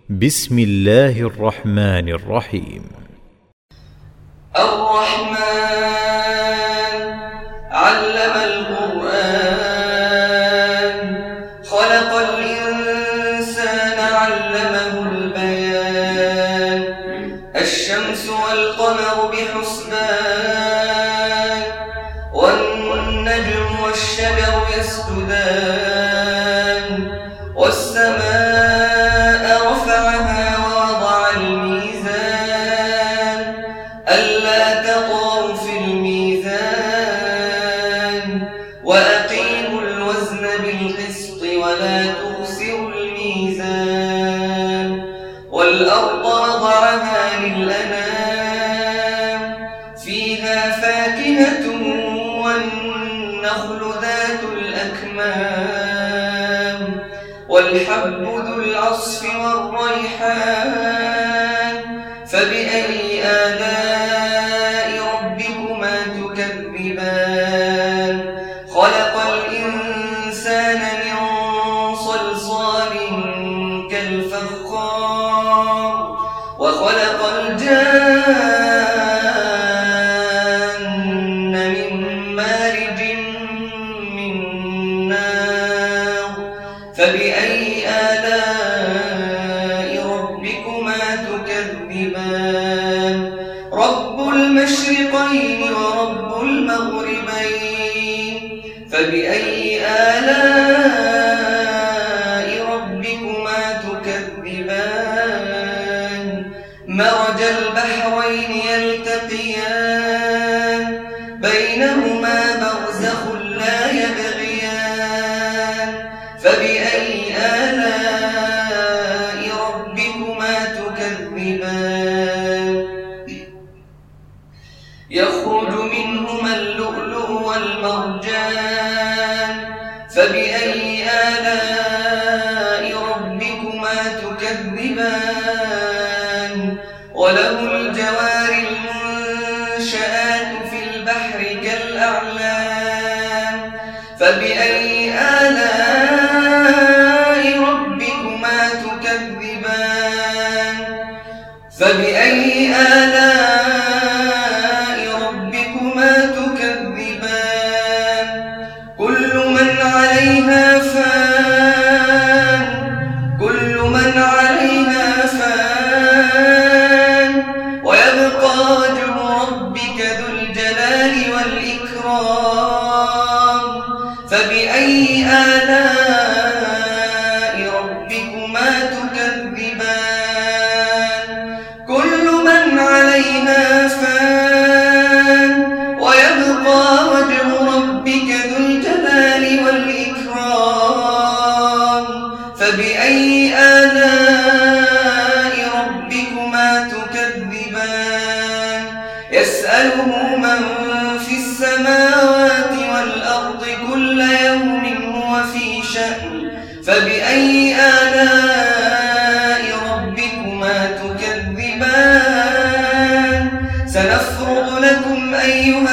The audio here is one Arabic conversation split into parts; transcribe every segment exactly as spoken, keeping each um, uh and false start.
بسم الله الرحمن الرحيم. الرحمن علم القرآن خلق الإنسان علمه البيان الشمس والقمر بحسبان والنجم والشجر يسجدان والسماء رفعها ووضع الميزان ألا تطغوا في الميزان وأقيموا الوزن بالقسط ولا تخسروا الميزان والأرض وضعها للأنام فيها فاكهة والنخل ذات الأكمام والحب ذو العصف والريحان فبأي آلاء ربكما تكذبان خلق الإنسان من صلصال كالفخار وخلق الجان من مارج من نار فبأي آلاء ربكما تكذبان رب المشرقين ورب المغربين فبأي آلاء ربكما تكذبان مرج البحرين يلتقيان بينهما برزخ لا يبغيان فبأي آلاء ربكما تكذبان يخرج منهما اللؤلؤ والمرجان فبأي آلاء ربكما تكذبان وله الجوار المنشآت في البحر كالأعلام فبأي آلاء ربكما تكذبان فبأي آلاء ربكما تكذبان كل من عليها فان كل من عليها فان ويبقى وجه ربك ذو الجلال والإكرام فبأي آلاء ربكما تكذبان كل من عليها فان ويبقى وجه ربك ذو الجلال والإكرام فبأي آلاء ربكما تكذبان يسأله من في السماوات والأرض كل يوم هو في شأن فبأي آلاء ربكما تكذبان سنفرغ لكم أيها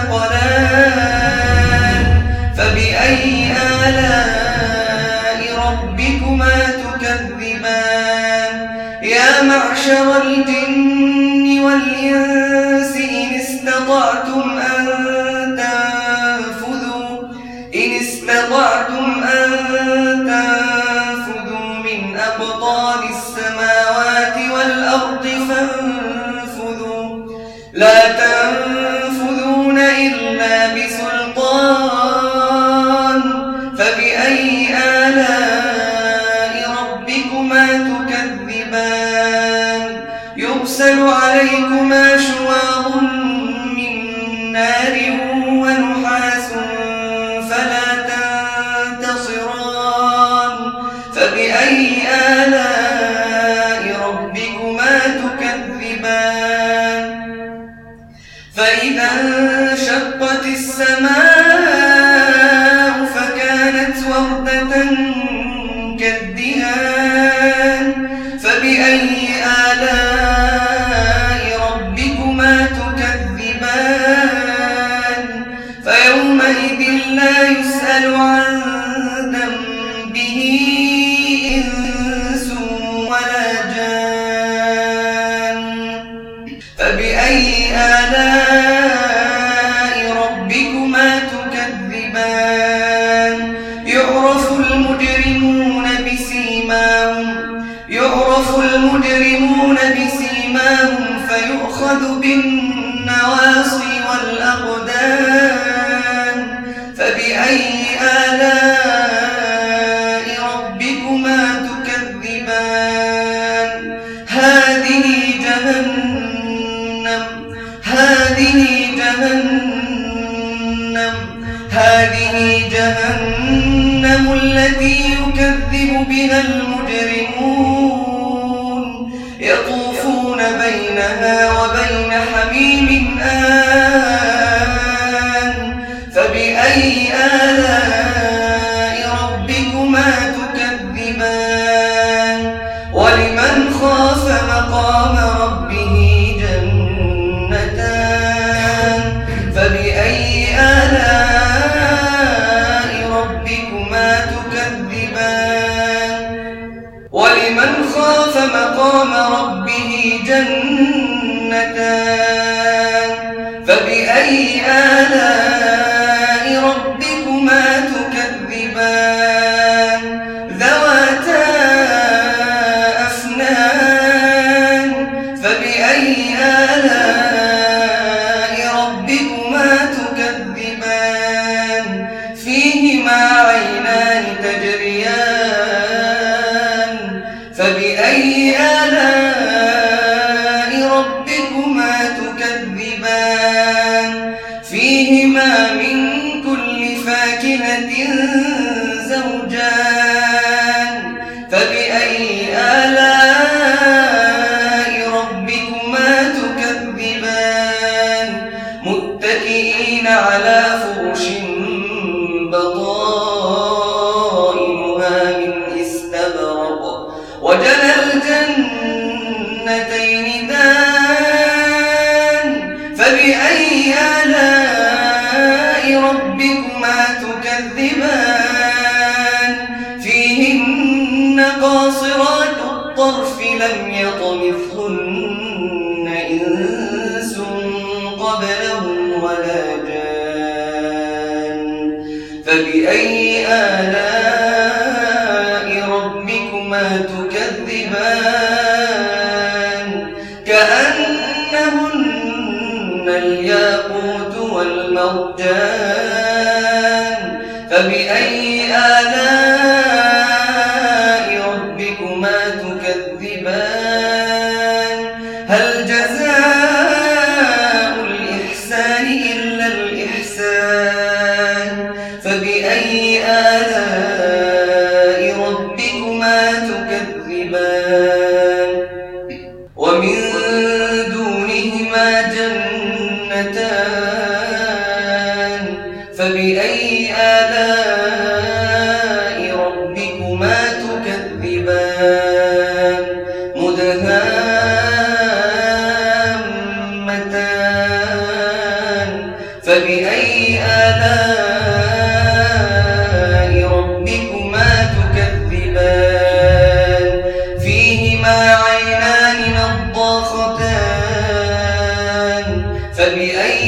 الثقلان فبأي آلاء ربكما تكذبان يا معشر الجن والإنس إن استطعتم أن تنفذوا إن استطعتم أن تنفذوا من أقطار السماوات والأرض فانفذوا لا تنفذون إلا بسلطان فبأي آلاء ربكما تكذبان يرسل عليكما شواظ من نار ونحاس فلا تنتصران فبأي آلاء ربكما تكذبان فإذا انشقت السماء فكانت وردة كالدهان فبأي آلاء ربكما تكذبان فيومئذ لا يسأل عن ذنبه إنس ولا فبأي آلاء ربكما تكذبان يعرف المجرمون بسيماهم يعرف المجرمون بسيماهم فيؤخذ بالنواصي والأقدام فبأي آلاء ربكما تكذبان هذه جهنم هذه جهنم هذه جهنم التي يكذب بها المجرمون يطوفون بينها وبين حميم آن فبأي آلاء ربكما تكذبان ولمن خاف مقام ربه جنتان فبأي آلاء ربكما تكذبان ولمن خاف مقام ربه جنتان فبأي آلاء ربكما تكذبان ذواتا أفنان فبأي آلاء ربكما تكذبان فيهما عينان تجريان فبأي آلاء ربكما تكذبان فيهما من كل فاكهة زوجان فبأي آلاء ربكما تكذبان متكئين على فرش بطائنها من استبرق وجنى الجنتين دان فبأي آلاء ربكما تكذبان فيهن قاصرات الطرف لم يطمثهن إنس قبلهم ولا جان فبأي آلاء ربكما تكذبان كأنهن الياقوت والمرجان فبأي آلاء ربكما تكذبان هل جزاء الإحسان إلا الإحسان فبأي آلاء ربكما تكذبان ومن دونهما جنتان فبأي آلاء ربكما تكذبان مدهامتان فبأي آلاء ربكما تكذبان فيهما عينان نضاختان فبأي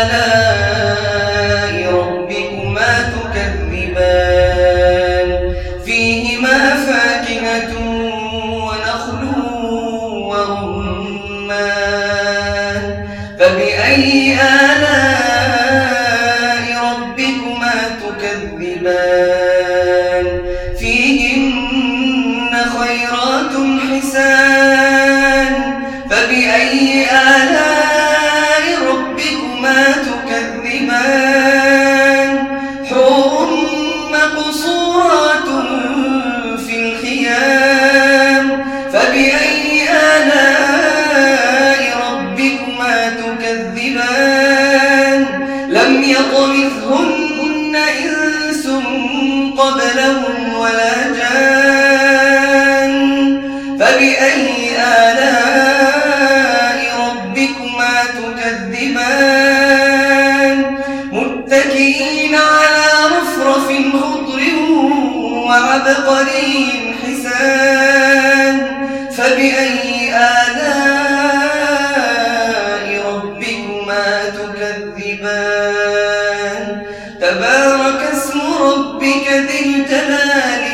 آلاء ربكما تكذبان فيهما فاكهة ونخل ورمان فبأي آلاء ربكما تكذبان فيهن خيرات حسان فبأي آلاء ربكما تكذبان حور مقصورات في الخيام فبأي آلاء ربكما تكذبان لم يطمثهن إنس قبلهم ولا جان فبأي آلاء ربكما تكذبان متكئين على رفرف خضر وعبقري حسان فبأي آلاء ربكما تكذبان تبارك اسم ربك ذي الجلال